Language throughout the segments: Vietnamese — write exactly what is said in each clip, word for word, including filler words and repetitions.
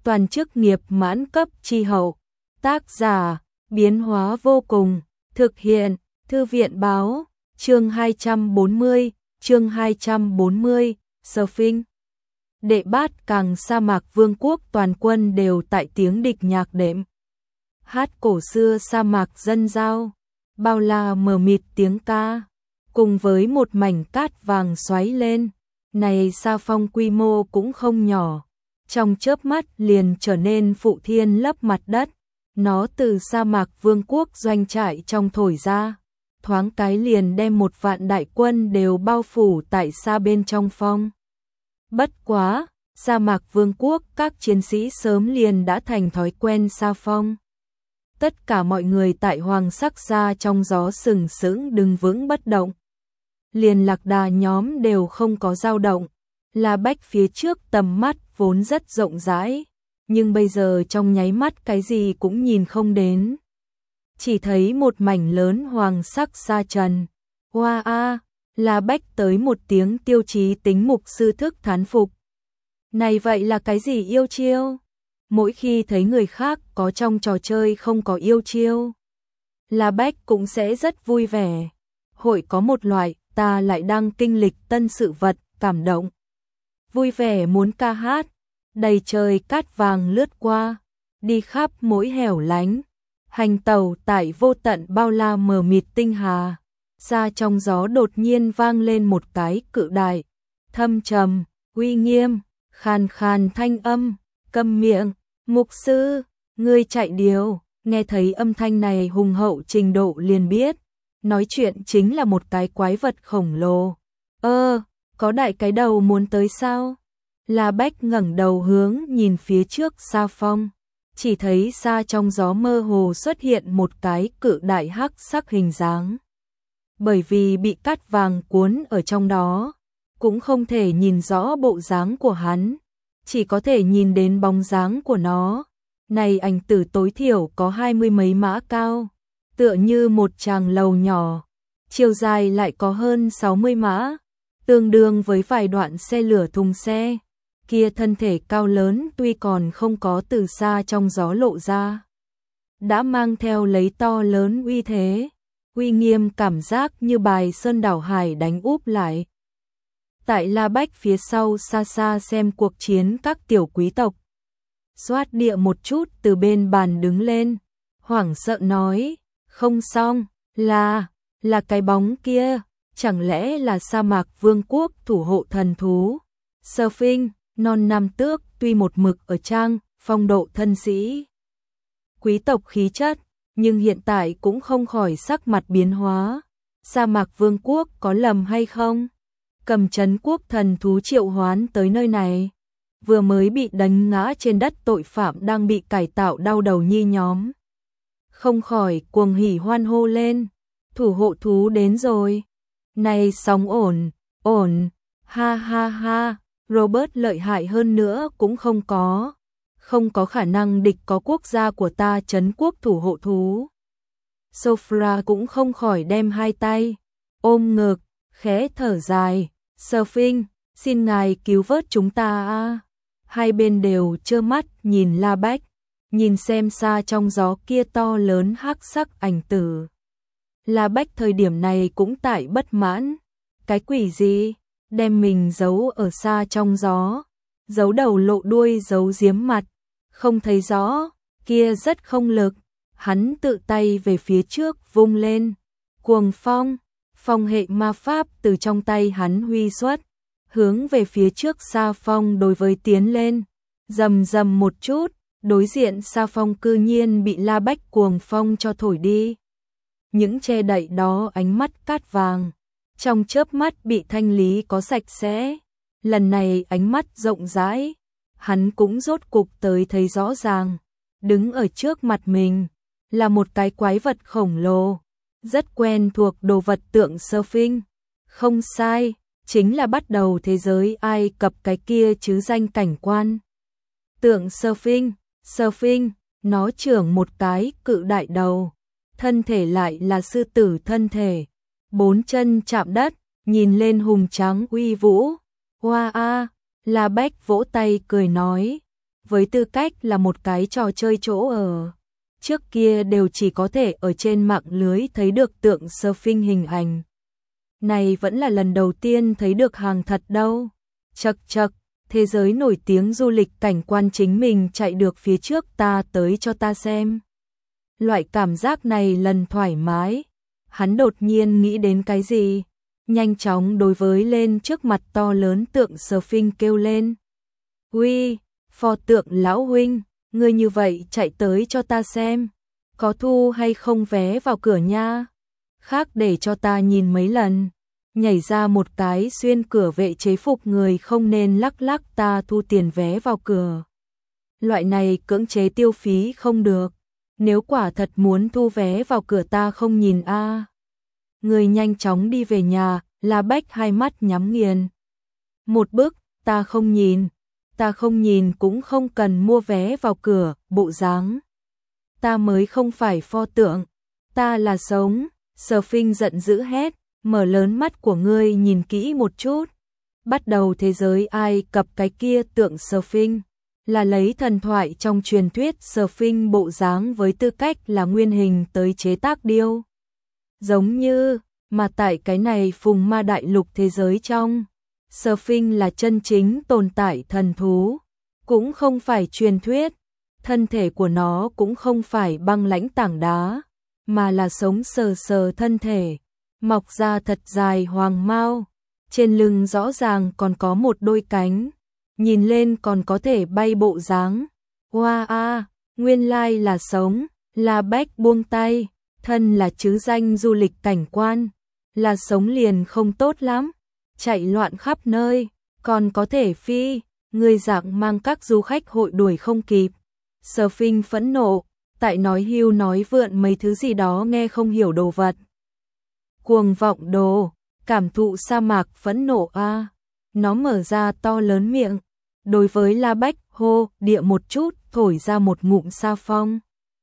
toàn chức nghiệp mãn cấp chi hậu. Tác giả, biến hóa vô cùng, thực hiện, Thư viện báo, chương hai trăm bốn mươi, chương hai trăm bốn mươi, Surfing. Đệ bát càng sa mạc vương quốc toàn quân đều tại tiếng địch nhạc đệm. Hát cổ xưa sa mạc dân giao, bao la mờ mịt tiếng ca, cùng với một mảnh cát vàng xoáy lên. Này sa phong quy mô cũng không nhỏ, trong chớp mắt liền trở nên phụ thiên lấp mặt đất. Nó từ sa mạc vương quốc doanh trại trong thổi ra, thoáng cái liền đem một vạn đại quân đều bao phủ tại xa bên trong phong. Bất quá, sa mạc vương quốc các chiến sĩ sớm liền đã thành thói quen sa phong. Tất cả mọi người tại hoàng sắc gia trong gió sừng sững đứng vững bất động. Liền lạc đà nhóm đều không có dao động, La Bách phía trước tầm mắt vốn rất rộng rãi, nhưng bây giờ trong nháy mắt cái gì cũng nhìn không đến. Chỉ thấy một mảnh lớn hoàng sắc sa trần. Hoa a, La Bách tới một tiếng tiêu chí tính mục sư thức thán phục. Này vậy là cái gì yêu chiêu? Mỗi khi thấy người khác có trong trò chơi không có yêu chiêu, La Bách cũng sẽ rất vui vẻ. Hội có một loại ta lại đang kinh lịch tân sự vật, cảm động. Vui vẻ muốn ca hát, đầy trời cát vàng lướt qua, đi khắp mỗi hẻo lánh, hành tàu tại vô tận bao la mờ mịt tinh hà. Xa trong gió đột nhiên vang lên một cái cự đại, thâm trầm, uy nghiêm, khàn khàn thanh âm, câm miệng, mục sư, ngươi chạy điều. Nghe thấy âm thanh này hùng hậu trình độ liền biết, nói chuyện chính là một cái quái vật khổng lồ. Ơ, có đại cái đầu muốn tới sao? La Bách ngẩng đầu hướng nhìn phía trước xa phong, chỉ thấy xa trong gió mơ hồ xuất hiện một cái cự đại hắc sắc hình dáng. Bởi vì bị cát vàng cuốn ở trong đó, cũng không thể nhìn rõ bộ dáng của hắn, chỉ có thể nhìn đến bóng dáng của nó. Này ảnh tử tối thiểu có hai mươi mấy mã cao, tựa như một tràng lầu nhỏ, chiều dài lại có hơn sáu mươi mã, tương đương với vài đoạn xe lửa thùng xe. Kia thân thể cao lớn tuy còn không có từ xa trong gió lộ ra, đã mang theo lấy to lớn uy thế, uy nghiêm cảm giác như bài sơn đảo hải đánh úp lại. Tại La Bách phía sau xa xa xem cuộc chiến các tiểu quý tộc, xoát địa một chút từ bên bàn đứng lên, hoảng sợ nói, không xong, là, là cái bóng kia, chẳng lẽ là sa mạc vương quốc thủ hộ thần thú. Surfing, non nam tước tuy một mực ở trang, phong độ thân sĩ, quý tộc khí chất, nhưng hiện tại cũng không khỏi sắc mặt biến hóa. Sa mạc vương quốc có lầm hay không? Cầm trấn quốc thần thú triệu hoán tới nơi này, vừa mới bị đánh ngã trên đất tội phạm đang bị cải tạo đau đầu nhi nhóm, không khỏi cuồng hỉ hoan hô lên, thủ hộ thú đến rồi. Này sóng ổn, ổn, ha ha ha, Robert lợi hại hơn nữa cũng không có, không có khả năng địch có quốc gia của ta trấn quốc thủ hộ thú. Sophia cũng không khỏi đem hai tay ôm ngực, khẽ thở dài, Surfing, xin ngài cứu vớt chúng ta a. Hai bên đều trơ mắt nhìn La Bách, nhìn xem xa trong gió kia to lớn hắc sắc ảnh tử. La Bách thời điểm này cũng tại bất mãn, cái quỷ gì, đem mình giấu ở xa trong gió, giấu đầu lộ đuôi giấu giếm mặt, không thấy rõ, kia rất không lực. Hắn tự tay về phía trước vung lên, cuồng phong, phong hệ ma pháp từ trong tay hắn huy xuất, hướng về phía trước xa phong đối với tiến lên, rầm rầm một chút, đối diện xa phong cư nhiên bị La Bách cuồng phong cho thổi đi. Những che đậy đó ánh mắt cát vàng, trong chớp mắt bị thanh lý có sạch sẽ. Lần này ánh mắt rộng rãi, hắn cũng rốt cục tới thấy rõ ràng, đứng ở trước mặt mình là một cái quái vật khổng lồ, rất quen thuộc đồ vật tượng Surfing. Không sai, chính là bắt đầu thế giới Ai Cập cái kia chứ danh cảnh quan. Tượng Surfing, Surfing, nó trưởng một cái cự đại đầu, thân thể lại là sư tử thân thể, bốn chân chạm đất, nhìn lên hùng tráng uy vũ. Hoa a, La Bách vỗ tay cười nói, với tư cách là một cái trò chơi chỗ ở. Trước kia đều chỉ có thể ở trên mạng lưới thấy được tượng surfing hình ảnh. Này vẫn là lần đầu tiên thấy được hàng thật đâu. Chậc chậc, thế giới nổi tiếng du lịch cảnh quan chính mình chạy được phía trước ta tới cho ta xem. Loại cảm giác này lần thoải mái. Hắn đột nhiên nghĩ đến cái gì? Nhanh chóng đối với lên trước mặt to lớn tượng surfing kêu lên. Uy, pho tượng lão huynh, ngươi như vậy chạy tới cho ta xem. Có thu hay không vé vào cửa nha? Khác để cho ta nhìn mấy lần. Nhảy ra một cái xuyên cửa vệ chế phục người không nên lắc lắc ta thu tiền vé vào cửa. Loại này cưỡng chế tiêu phí không được. Nếu quả thật muốn thu vé vào cửa ta không nhìn a. À. Người nhanh chóng đi về nhà, La Bách hai mắt nhắm nghiền. Một bước, ta không nhìn. Ta không nhìn cũng không cần mua vé vào cửa, bộ dáng. Ta mới không phải pho tượng. Ta là sống. Surfing giận dữ hét. Mở lớn mắt của ngươi nhìn kỹ một chút. Bắt đầu thế giới Ai Cập cái kia tượng surfing. Là lấy thần thoại trong truyền thuyết surfing bộ dáng với tư cách là nguyên hình tới chế tác điêu. Giống như, mà tại cái này phùng ma đại lục thế giới trong. Surfing là chân chính tồn tại thần thú. Cũng không phải truyền thuyết. Thân thể của nó cũng không phải băng lãnh tảng đá. Mà là sống sờ sờ thân thể. Mọc ra thật dài hoàng mao, trên lưng rõ ràng còn có một đôi cánh, nhìn lên còn có thể bay bộ dáng. Hoa wow, a, nguyên lai là sống, La Bách buông tay, thân là chứ danh du lịch cảnh quan, là sống liền không tốt lắm, chạy loạn khắp nơi, còn có thể phi, người dạng mang các du khách hội đuổi không kịp. Surfing phẫn nộ, tại nói hưu nói vượn mấy thứ gì đó nghe không hiểu đồ vật. Cuồng vọng đồ, cảm thụ sa mạc phẫn nộ a. À. Nó mở ra to lớn miệng, đối với La Bách hô địa một chút, thổi ra một ngụm sa phong.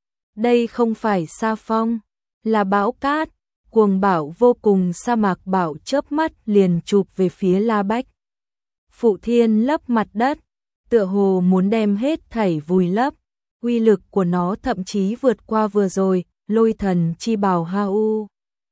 Đây không phải sa phong, là bão cát, cuồng bão vô cùng, sa mạc bão chớp mắt liền chụp về phía La Bách. Phụ thiên lấp mặt đất, tựa hồ muốn đem hết thảy vùi lấp, uy lực của nó thậm chí vượt qua vừa rồi, lôi thần chi bào ha u.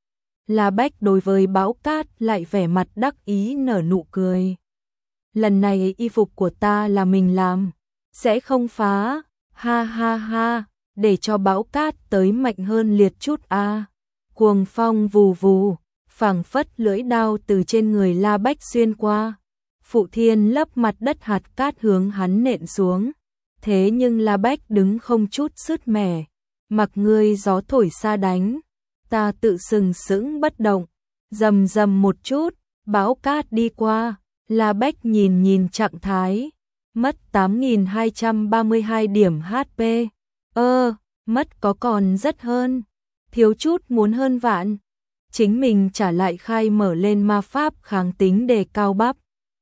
La Bách đối với bão cát lại vẻ mặt đắc ý nở nụ cười. Lần này y phục của ta là mình làm, sẽ không phá, ha ha ha, để cho bão cát tới mạnh hơn liệt chút a. À. Cuồng phong vù vù, phảng phất lưỡi đao từ trên người La Bách xuyên qua. Phụ thiên lấp mặt đất, hạt cát hướng hắn nện xuống. Thế nhưng La Bách đứng không chút sứt mẻ, mặc ngươi gió thổi xa đánh. Ta tự sừng sững bất động, rầm rầm một chút, bão cát đi qua, La Bách nhìn nhìn trạng thái, mất tám nghìn hai trăm ba mươi hai điểm hát pê, ơ, mất có còn rất hơn, thiếu chút muốn hơn vạn, chính mình trả lại khai mở lên ma pháp kháng tính đề cao bắp,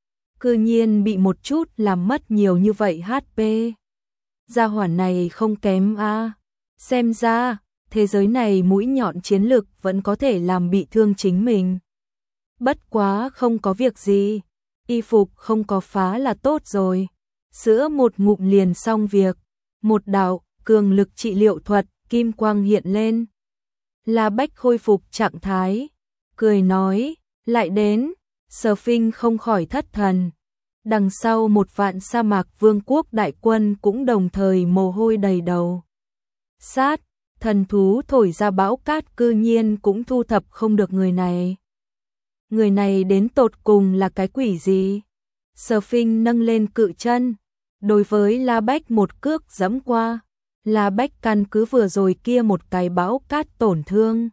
cư nhiên bị một chút làm mất nhiều như vậy hát pê, gia hỏa này không kém a, à. Xem ra thế giới này mũi nhọn chiến lực vẫn có thể làm bị thương chính mình. Bất quá không có việc gì, y phục không có phá là tốt rồi. Sữa một ngụm liền xong việc, một đạo cường lực trị liệu thuật, kim quang hiện lên. La Bách khôi phục trạng thái, cười nói, lại đến, Surfing không khỏi thất thần. Đằng sau một vạn sa mạc vương quốc đại quân cũng đồng thời mồ hôi đầy đầu. Sát, thần thú thổi ra bão cát cư nhiên cũng thu thập không được người này. Người này đến tột cùng là cái quỷ gì? Surfing nâng lên cự chân, đối với La Bách một cước giẫm qua. La Bách căn cứ vừa rồi kia một cái bão cát tổn thương.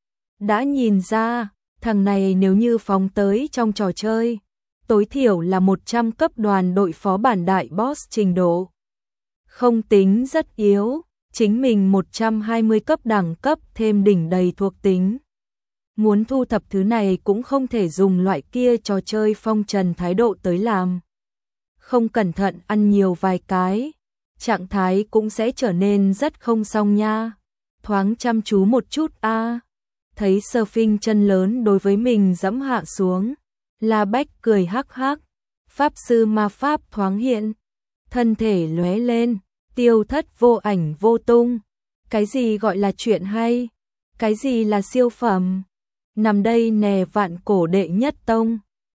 Đã nhìn ra, thằng này nếu như phóng tới trong trò chơi, tối thiểu là một trăm cấp đoàn đội phó bản đại boss trình độ. Không tính rất yếu. Chính mình một trăm hai mươi cấp đẳng cấp thêm đỉnh đầy thuộc tính. Muốn thu thập thứ này cũng không thể dùng loại kia trò chơi phong trần thái độ tới làm. Không cẩn thận ăn nhiều vài cái, trạng thái cũng sẽ trở nên rất không xong nha. Thoáng chăm chú một chút a. À. Thấy Surfing chân lớn đối với mình giẫm hạ xuống, La Bách cười hắc hắc, pháp sư ma pháp thoáng hiện. thân thể lóe lên, tiêu thất vô ảnh vô tung. Cái gì gọi là chuyện hay? Cái gì là siêu phẩm? Nằm đây nè vạn cổ đệ nhất tông.